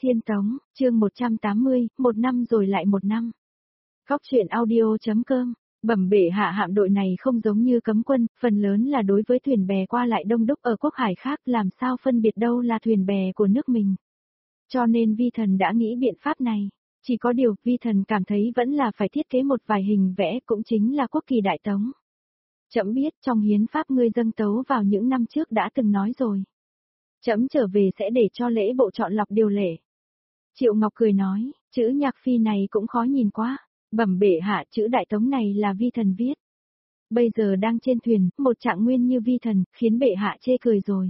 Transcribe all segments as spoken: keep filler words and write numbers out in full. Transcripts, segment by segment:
Thiên Tống, chương một trăm tám mươi, một năm rồi lại một năm. Góc truyện audio.com, bẩm bệ hạ hạm đội này không giống như cấm quân, phần lớn là đối với thuyền bè qua lại đông đúc ở quốc hải khác, làm sao phân biệt đâu là thuyền bè của nước mình. Cho nên vi thần đã nghĩ biện pháp này, chỉ có điều vi thần cảm thấy vẫn là phải thiết kế một vài hình vẽ, cũng chính là quốc kỳ đại tống. Trẫm biết trong hiến pháp ngươi dâng tấu vào những năm trước đã từng nói rồi. Trẫm trở về sẽ để cho lễ bộ chọn lọc điều lệ. Triệu Ngọc cười nói, chữ nhạc phi này cũng khó nhìn quá, bẩm bệ hạ chữ đại tống này là vi thần viết. Bây giờ đang trên thuyền, một trạng nguyên như vi thần, khiến bệ hạ chê cười rồi.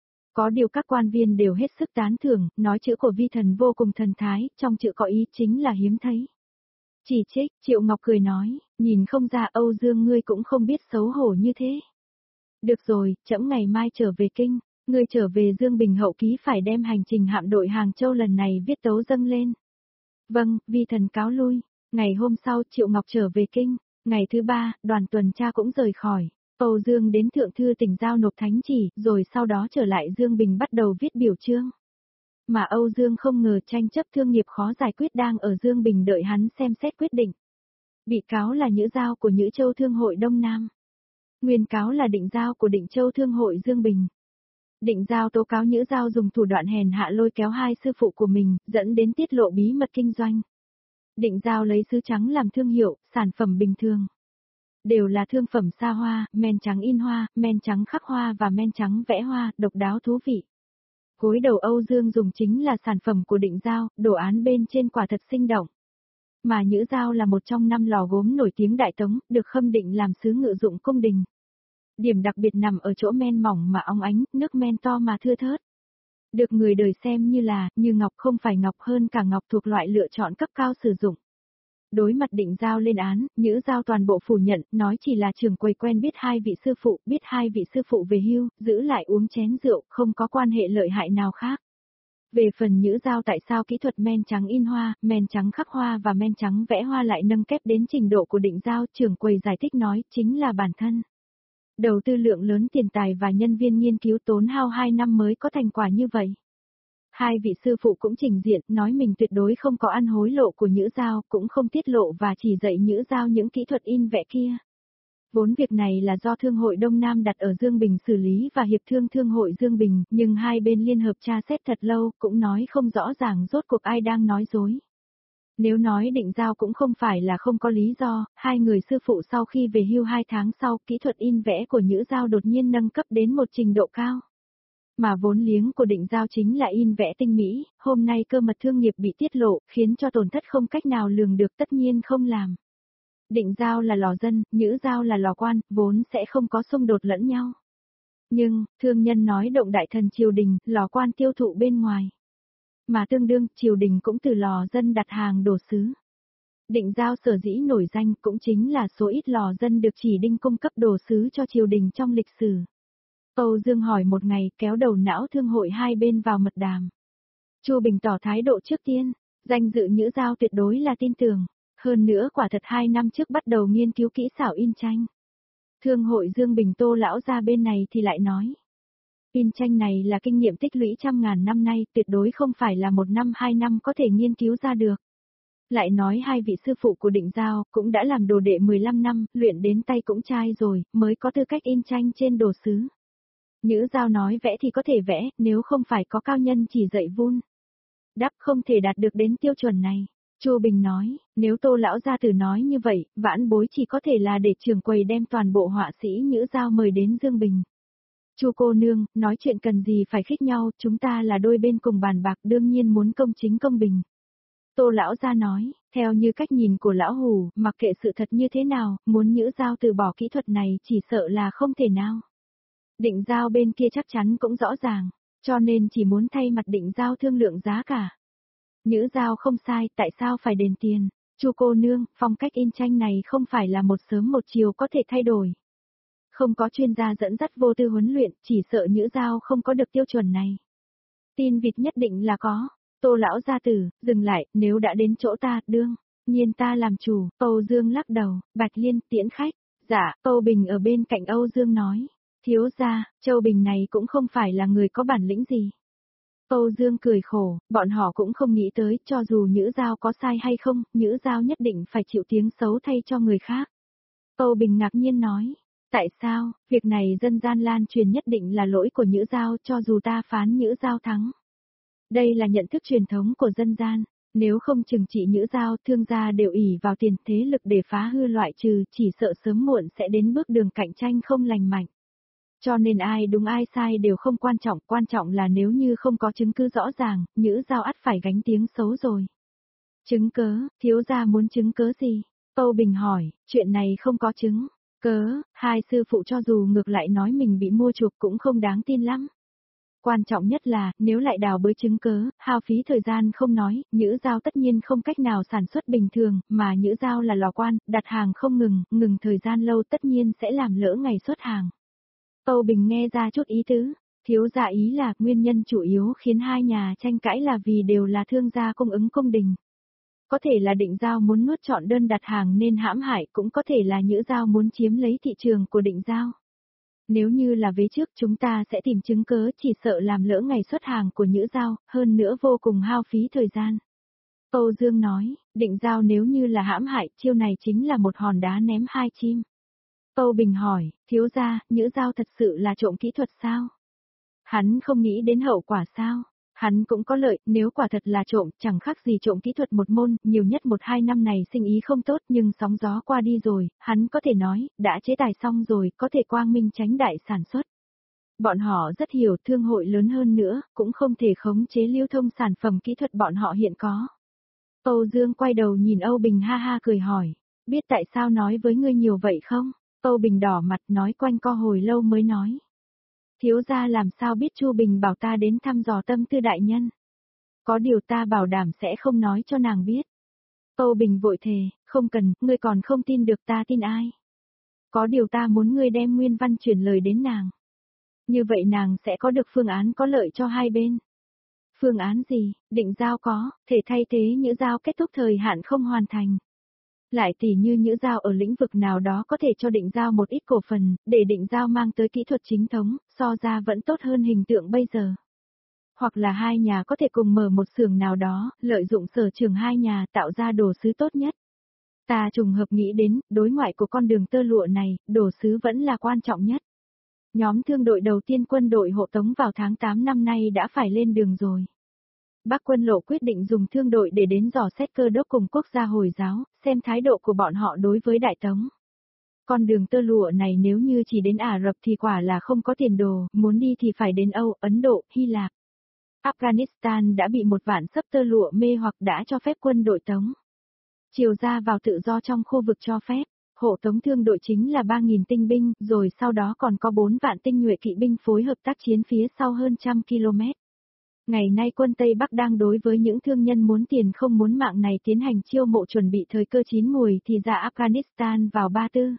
Có điều các quan viên đều hết sức tán thưởng, nói chữ của vi thần vô cùng thần thái, trong chữ có ý chính là hiếm thấy. Chỉ trích, Triệu Ngọc cười nói, nhìn không ra Âu Dương ngươi cũng không biết xấu hổ như thế. Được rồi, trẫm ngày mai trở về kinh. Ngươi trở về Dương Bình hậu ký phải đem hành trình hạm đội Hàng Châu lần này viết tấu dâng lên. Vâng, vi thần cáo lui. Ngày hôm sau Triệu Ngọc trở về kinh. Ngày thứ ba, đoàn tuần tra cũng rời khỏi. Âu Dương đến thượng thư tỉnh giao nộp thánh chỉ, rồi sau đó trở lại Dương Bình bắt đầu viết biểu chương. Mà Âu Dương không ngờ tranh chấp thương nghiệp khó giải quyết đang ở Dương Bình đợi hắn xem xét quyết định. Bị cáo là Nhữ Giao của Nhữ Châu Thương hội Đông Nam. Nguyên cáo là Định Giao của Định Châu Thương hội Dương Bình. Định Giao tố cáo Nhữ Giao dùng thủ đoạn hèn hạ lôi kéo hai sư phụ của mình, dẫn đến tiết lộ bí mật kinh doanh. Định Giao lấy sứ trắng làm thương hiệu, sản phẩm bình thường. Đều là thương phẩm xa hoa, men trắng in hoa, men trắng khắc hoa và men trắng vẽ hoa, độc đáo thú vị. Gối đầu Âu Dương dùng chính là sản phẩm của Định Giao, đồ án bên trên quả thật sinh động. Mà Nhữ Giao là một trong năm lò gốm nổi tiếng Đại Tống, được khâm định làm sứ ngự dụng cung đình. Điểm đặc biệt nằm ở chỗ men mỏng mà óng ánh, nước men to mà thưa thớt. Được người đời xem như là, như ngọc không phải ngọc hơn cả ngọc thuộc loại lựa chọn cấp cao sử dụng. Đối mặt Định Giao lên án, Nhữ Giao toàn bộ phủ nhận, nói chỉ là trưởng quầy quen biết hai vị sư phụ, biết hai vị sư phụ về hưu, giữ lại uống chén rượu, không có quan hệ lợi hại nào khác. Về phần Nhữ Giao tại sao kỹ thuật men trắng in hoa, men trắng khắc hoa và men trắng vẽ hoa lại nâng kép đến trình độ của Định Giao, trưởng quầy giải thích nói, chính là bản thân. Đầu tư lượng lớn tiền tài và nhân viên nghiên cứu tốn hao hai năm mới có thành quả như vậy. Hai vị sư phụ cũng trình diện, nói mình tuyệt đối không có ăn hối lộ của Nhữ Giao, cũng không tiết lộ và chỉ dạy Nhữ Giao những kỹ thuật in vẽ kia. Vốn việc này là do Thương hội Đông Nam đặt ở Dương Bình xử lý và hiệp thương Thương hội Dương Bình, nhưng hai bên liên hợp tra xét thật lâu, cũng nói không rõ ràng rốt cuộc ai đang nói dối. Nếu nói Định Giao cũng không phải là không có lý do, hai người sư phụ sau khi về hưu hai tháng sau, kỹ thuật in vẽ của Nhữ Giao đột nhiên nâng cấp đến một trình độ cao. Mà vốn liếng của Định Giao chính là in vẽ tinh mỹ, hôm nay cơ mật thương nghiệp bị tiết lộ, khiến cho tổn thất không cách nào lường được, tất nhiên không làm. Định Giao là lò dân, Nhữ Giao là lò quan, vốn sẽ không có xung đột lẫn nhau. Nhưng, thương nhân nói động đại thần triều đình, lò quan tiêu thụ bên ngoài. Mà tương đương, triều đình cũng từ lò dân đặt hàng đồ sứ. Định Giao sở dĩ nổi danh cũng chính là số ít lò dân được chỉ định cung cấp đồ sứ cho triều đình trong lịch sử. Âu Dương hỏi một ngày, kéo đầu não thương hội hai bên vào mật đàm. Chu Bình tỏ thái độ trước tiên, danh dự Nhữ Giao tuyệt đối là tin tưởng. Hơn nữa quả thật hai năm trước bắt đầu nghiên cứu kỹ xảo in tranh. Thương hội Dương Bình Tô lão ra bên này thì lại nói. In tranh này là kinh nghiệm tích lũy trăm ngàn năm nay, tuyệt đối không phải là một năm hai năm có thể nghiên cứu ra được. Lại nói hai vị sư phụ của Định Giao cũng đã làm đồ đệ mười lăm năm, luyện đến tay cũng chai rồi, mới có tư cách in tranh trên đồ sứ. Nhữ Giao nói vẽ thì có thể vẽ, nếu không phải có cao nhân chỉ dạy vun. Đắp không thể đạt được đến tiêu chuẩn này. Chu Bình nói, nếu Tô lão gia tử nói như vậy, vãn bối chỉ có thể là để trưởng quầy đem toàn bộ họa sĩ Nhữ Giao mời đến Dương Bình. Chu cô nương, nói chuyện cần gì phải khích nhau, chúng ta là đôi bên cùng bàn bạc, đương nhiên muốn công chính công bình. Tô lão gia nói, theo như cách nhìn của lão Hủ, mặc kệ sự thật như thế nào, muốn Nhữ Giao từ bỏ kỹ thuật này chỉ sợ là không thể nào. Định Giao bên kia chắc chắn cũng rõ ràng, cho nên chỉ muốn thay mặt Định Giao thương lượng giá cả. Nhữ Giao không sai, tại sao phải đền tiền? Chu cô nương, phong cách in tranh này không phải là một sớm một chiều có thể thay đổi. Không có chuyên gia dẫn dắt vô tư huấn luyện, chỉ sợ Nhữ Giao không có được tiêu chuẩn này. Tin vịt nhất định là có. Tô lão gia tử, dừng lại, nếu đã đến chỗ ta, đương nhiên ta làm chủ. Âu Dương lắc đầu, Bạch Liên tiễn khách. Dạ, Âu Bình ở bên cạnh Âu Dương nói. Thiếu gia, Châu Bình này cũng không phải là người có bản lĩnh gì. Âu Dương cười khổ, bọn họ cũng không nghĩ tới, cho dù Nhữ Giao có sai hay không, Nhữ Giao nhất định phải chịu tiếng xấu thay cho người khác. Âu Bình ngạc nhiên nói, tại sao, việc này dân gian lan truyền nhất định là lỗi của Nhữ Giao cho dù ta phán Nhữ Giao thắng. Đây là nhận thức truyền thống của dân gian, nếu không trừng trị Nhữ Giao thương gia đều ỷ vào tiền thế lực để phá hư loại trừ, chỉ sợ sớm muộn sẽ đến bước đường cạnh tranh không lành mạnh. Cho nên ai đúng ai sai đều không quan trọng, quan trọng là nếu như không có chứng cứ rõ ràng, Nhữ Giao ắt phải gánh tiếng xấu rồi. Chứng cớ, thiếu gia muốn chứng cớ gì? Âu Bình hỏi, chuyện này không có chứng cớ, hai sư phụ cho dù ngược lại nói mình bị mua chuộc cũng không đáng tin lắm. Quan trọng nhất là, nếu lại đào bới chứng cớ, hao phí thời gian không nói, Nhữ Giao tất nhiên không cách nào sản xuất bình thường, mà Nhữ Giao là lò quan, đặt hàng không ngừng, ngừng thời gian lâu tất nhiên sẽ làm lỡ ngày xuất hàng. Âu Bình nghe ra chút ý tứ, thiếu gia ý là nguyên nhân chủ yếu khiến hai nhà tranh cãi là vì đều là thương gia cung ứng cung đình. Có thể là Định Giao muốn nuốt trọn đơn đặt hàng nên hãm hại, cũng có thể là Nhữ Giao muốn chiếm lấy thị trường của Định Giao. Nếu như là vế trước chúng ta sẽ tìm chứng cớ, chỉ sợ làm lỡ ngày xuất hàng của Nhữ Giao, hơn nữa vô cùng hao phí thời gian. Âu Dương nói, Định Giao nếu như là hãm hại, chiêu này chính là một hòn đá ném hai chim. Âu Bình hỏi, thiếu gia, Nhữ Giao thật sự là trộm kỹ thuật sao? Hắn không nghĩ đến hậu quả sao? Hắn cũng có lợi, nếu quả thật là trộm, chẳng khác gì trộm kỹ thuật một môn, nhiều nhất một hai năm này sinh ý không tốt nhưng sóng gió qua đi rồi, hắn có thể nói, đã chế tài xong rồi, có thể quang minh tránh đại sản xuất. Bọn họ rất hiểu thương hội lớn hơn nữa, cũng không thể khống chế lưu thông sản phẩm kỹ thuật bọn họ hiện có. Âu Dương quay đầu nhìn Âu Bình ha ha cười hỏi, biết tại sao nói với ngươi nhiều vậy không? Âu Bình đỏ mặt nói quanh co hồi lâu mới nói. Thiếu gia làm sao biết Chu Bình bảo ta đến thăm dò tâm tư đại nhân. Có điều ta bảo đảm sẽ không nói cho nàng biết. Âu Bình vội thề, không cần, ngươi còn không tin được ta tin ai. Có điều ta muốn ngươi đem nguyên văn truyền lời đến nàng. Như vậy nàng sẽ có được phương án có lợi cho hai bên. Phương án gì, Định Giao có, thể thay thế Nhữ Giao kết thúc thời hạn không hoàn thành. Lại tỉ như Nhữ Giao ở lĩnh vực nào đó có thể cho Định Giao một ít cổ phần, để Định Giao mang tới kỹ thuật chính thống, so ra vẫn tốt hơn hình tượng bây giờ. Hoặc là hai nhà có thể cùng mở một xưởng nào đó, lợi dụng sở trường hai nhà tạo ra đồ sứ tốt nhất. Ta trùng hợp nghĩ đến, đối ngoại của con đường tơ lụa này, đồ sứ vẫn là quan trọng nhất. Nhóm thương đội đầu tiên quân đội hộ tống vào tháng tám năm nay đã phải lên đường rồi. Bắc quân lộ quyết định dùng thương đội để đến dò xét cơ đốc cùng quốc gia Hồi giáo, xem thái độ của bọn họ đối với Đại Tống. Con đường tơ lụa này nếu như chỉ đến Ả Rập thì quả là không có tiền đồ, muốn đi thì phải đến Âu, Ấn Độ, Hy Lạp. Afghanistan đã bị một vạn sấp tơ lụa mê hoặc đã cho phép quân đội Tống chiều ra vào tự do trong khu vực cho phép. Hộ tống thương đội chính là ba nghìn tinh binh, rồi sau đó còn có bốn vạn tinh nhuệ kỵ binh phối hợp tác chiến phía sau hơn trăm km. Ngày nay quân Tây Bắc đang đối với những thương nhân muốn tiền không muốn mạng này tiến hành chiêu mộ chuẩn bị thời cơ chín mùi thì ra Afghanistan vào ba tư.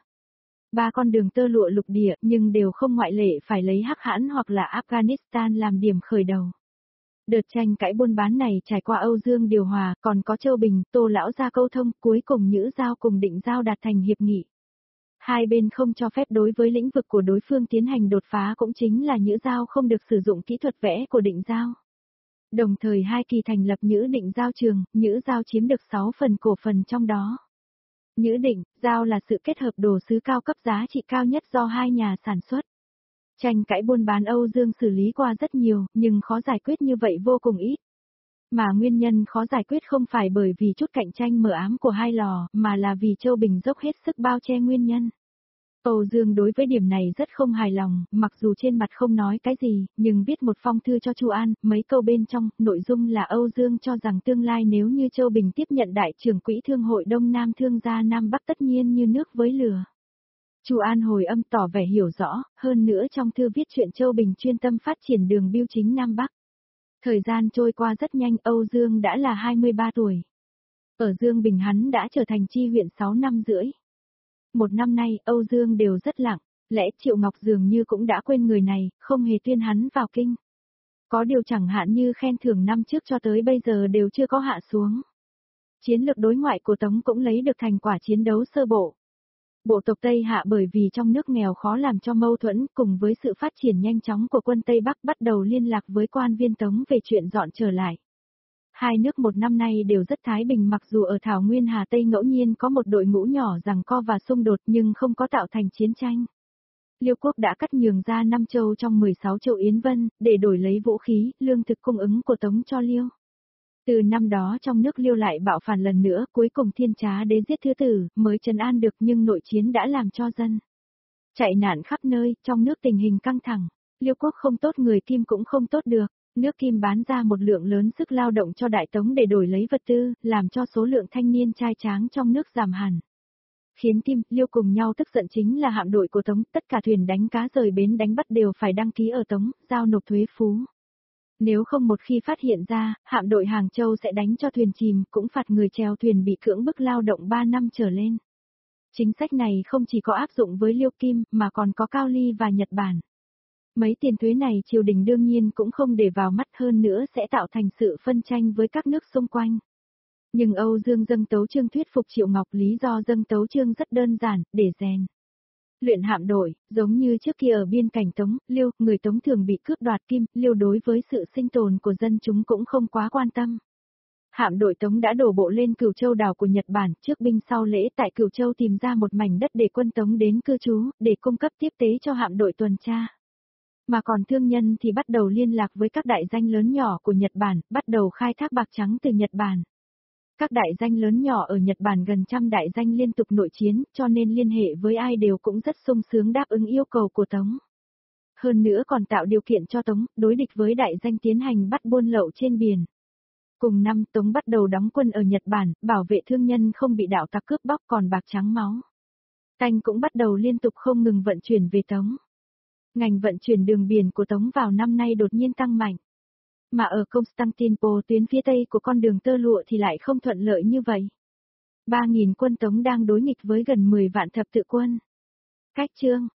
Ba con đường tơ lụa lục địa nhưng đều không ngoại lệ phải lấy Hắc Hãn hoặc là Afghanistan làm điểm khởi đầu. Đợt tranh cãi buôn bán này trải qua Âu Dương điều hòa, còn có Châu Bình, Tô Lão ra câu thông, cuối cùng Nhữ Giao cùng Định Giao đạt thành hiệp nghị. Hai bên không cho phép đối với lĩnh vực của đối phương tiến hành đột phá cũng chính là Nhữ Giao không được sử dụng kỹ thuật vẽ của Định Giao. Đồng thời hai kỳ thành lập Nhữ Định Giao trường, Nhữ Giao chiếm được sáu phần cổ phần trong đó. Nhữ Định, Giao là sự kết hợp đồ sứ cao cấp giá trị cao nhất do hai nhà sản xuất. Tranh cãi buôn bán Âu Dương xử lý qua rất nhiều, nhưng khó giải quyết như vậy vô cùng ít. Mà nguyên nhân khó giải quyết không phải bởi vì chút cạnh tranh mờ ám của hai lò, mà là vì Châu Bình dốc hết sức bao che nguyên nhân. Âu Dương đối với điểm này rất không hài lòng, mặc dù trên mặt không nói cái gì, nhưng viết một phong thư cho Chu An, mấy câu bên trong, nội dung là Âu Dương cho rằng tương lai nếu như Châu Bình tiếp nhận đại trưởng quỹ thương hội Đông Nam thương gia Nam Bắc tất nhiên như nước với lửa. Chu An hồi âm tỏ vẻ hiểu rõ, hơn nữa trong thư viết chuyện Châu Bình chuyên tâm phát triển đường bưu chính Nam Bắc. Thời gian trôi qua rất nhanh, Âu Dương đã là hai mươi ba tuổi. Ở Dương Bình hắn đã trở thành chi huyện sáu năm rưỡi. Một năm nay, Âu Dương đều rất lặng, lẽ Triệu Ngọc dường như cũng đã quên người này, không hề tuyên hắn vào kinh. Có điều chẳng hạn như khen thưởng năm trước cho tới bây giờ đều chưa có hạ xuống. Chiến lược đối ngoại của Tống cũng lấy được thành quả chiến đấu sơ bộ. Bộ tộc Tây Hạ bởi vì trong nước nghèo khó làm cho mâu thuẫn cùng với sự phát triển nhanh chóng của quân Tây Bắc bắt đầu liên lạc với quan viên Tống về chuyện dọn trở lại. Hai nước một năm nay đều rất thái bình mặc dù ở Thảo Nguyên Hà Tây ngẫu nhiên có một đội ngũ nhỏ giằng co và xung đột nhưng không có tạo thành chiến tranh. Liêu quốc đã cắt nhường ra năm châu trong mười sáu châu Yến Vân, để đổi lấy vũ khí, lương thực cung ứng của Tống cho Liêu. Từ năm đó trong nước Liêu lại bạo phản lần nữa, cuối cùng Thiên Trá Đế giết thứ tử, mới trấn an được nhưng nội chiến đã làm cho dân chạy nạn khắp nơi, trong nước tình hình căng thẳng. Liêu quốc không tốt người Kim cũng không tốt được, nước Kim bán ra một lượng lớn sức lao động cho Đại Tống để đổi lấy vật tư, làm cho số lượng thanh niên trai tráng trong nước giảm hẳn. Khiến Kim, Liêu cùng nhau tức giận chính là hạm đội của Tống, tất cả thuyền đánh cá rời bến đánh bắt đều phải đăng ký ở Tống, giao nộp thuế phú. Nếu không một khi phát hiện ra, hạm đội Hàng Châu sẽ đánh cho thuyền chìm, cũng phạt người chèo thuyền bị cưỡng bức lao động ba năm trở lên. Chính sách này không chỉ có áp dụng với Liêu Kim, mà còn có Cao Ly và Nhật Bản. Mấy tiền thuế này triều đình đương nhiên cũng không để vào mắt, hơn nữa sẽ tạo thành sự phân tranh với các nước xung quanh. Nhưng Âu Dương dâng tấu chương thuyết phục Triệu Ngọc, lý do dâng tấu chương rất đơn giản, để rèn luyện hạm đội, giống như trước kia ở biên cảnh Tống, Liêu, người Tống thường bị cướp đoạt Kim, Liêu đối với sự sinh tồn của dân chúng cũng không quá quan tâm. Hạm đội Tống đã đổ bộ lên Cửu Châu đảo của Nhật Bản, trước binh sau lễ tại Cửu Châu tìm ra một mảnh đất để quân Tống đến cư trú, để cung cấp tiếp tế cho hạm đội tuần tra. Mà còn thương nhân thì bắt đầu liên lạc với các đại danh lớn nhỏ của Nhật Bản, bắt đầu khai thác bạc trắng từ Nhật Bản. Các đại danh lớn nhỏ ở Nhật Bản gần trăm đại danh liên tục nội chiến, cho nên liên hệ với ai đều cũng rất sung sướng đáp ứng yêu cầu của Tống. Hơn nữa còn tạo điều kiện cho Tống, đối địch với đại danh tiến hành bắt buôn lậu trên biển. Cùng năm Tống bắt đầu đóng quân ở Nhật Bản, bảo vệ thương nhân không bị đạo tặc cướp bóc còn bạc trắng máu. Tanh cũng bắt đầu liên tục không ngừng vận chuyển về Tống. Ngành vận chuyển đường biển của Tống vào năm nay đột nhiên tăng mạnh. Mà ở Constantinople tuyến phía tây của con đường tơ lụa thì lại không thuận lợi như vậy. ba nghìn quân Tống đang đối nghịch với gần mười vạn thập tự quân. Cách chương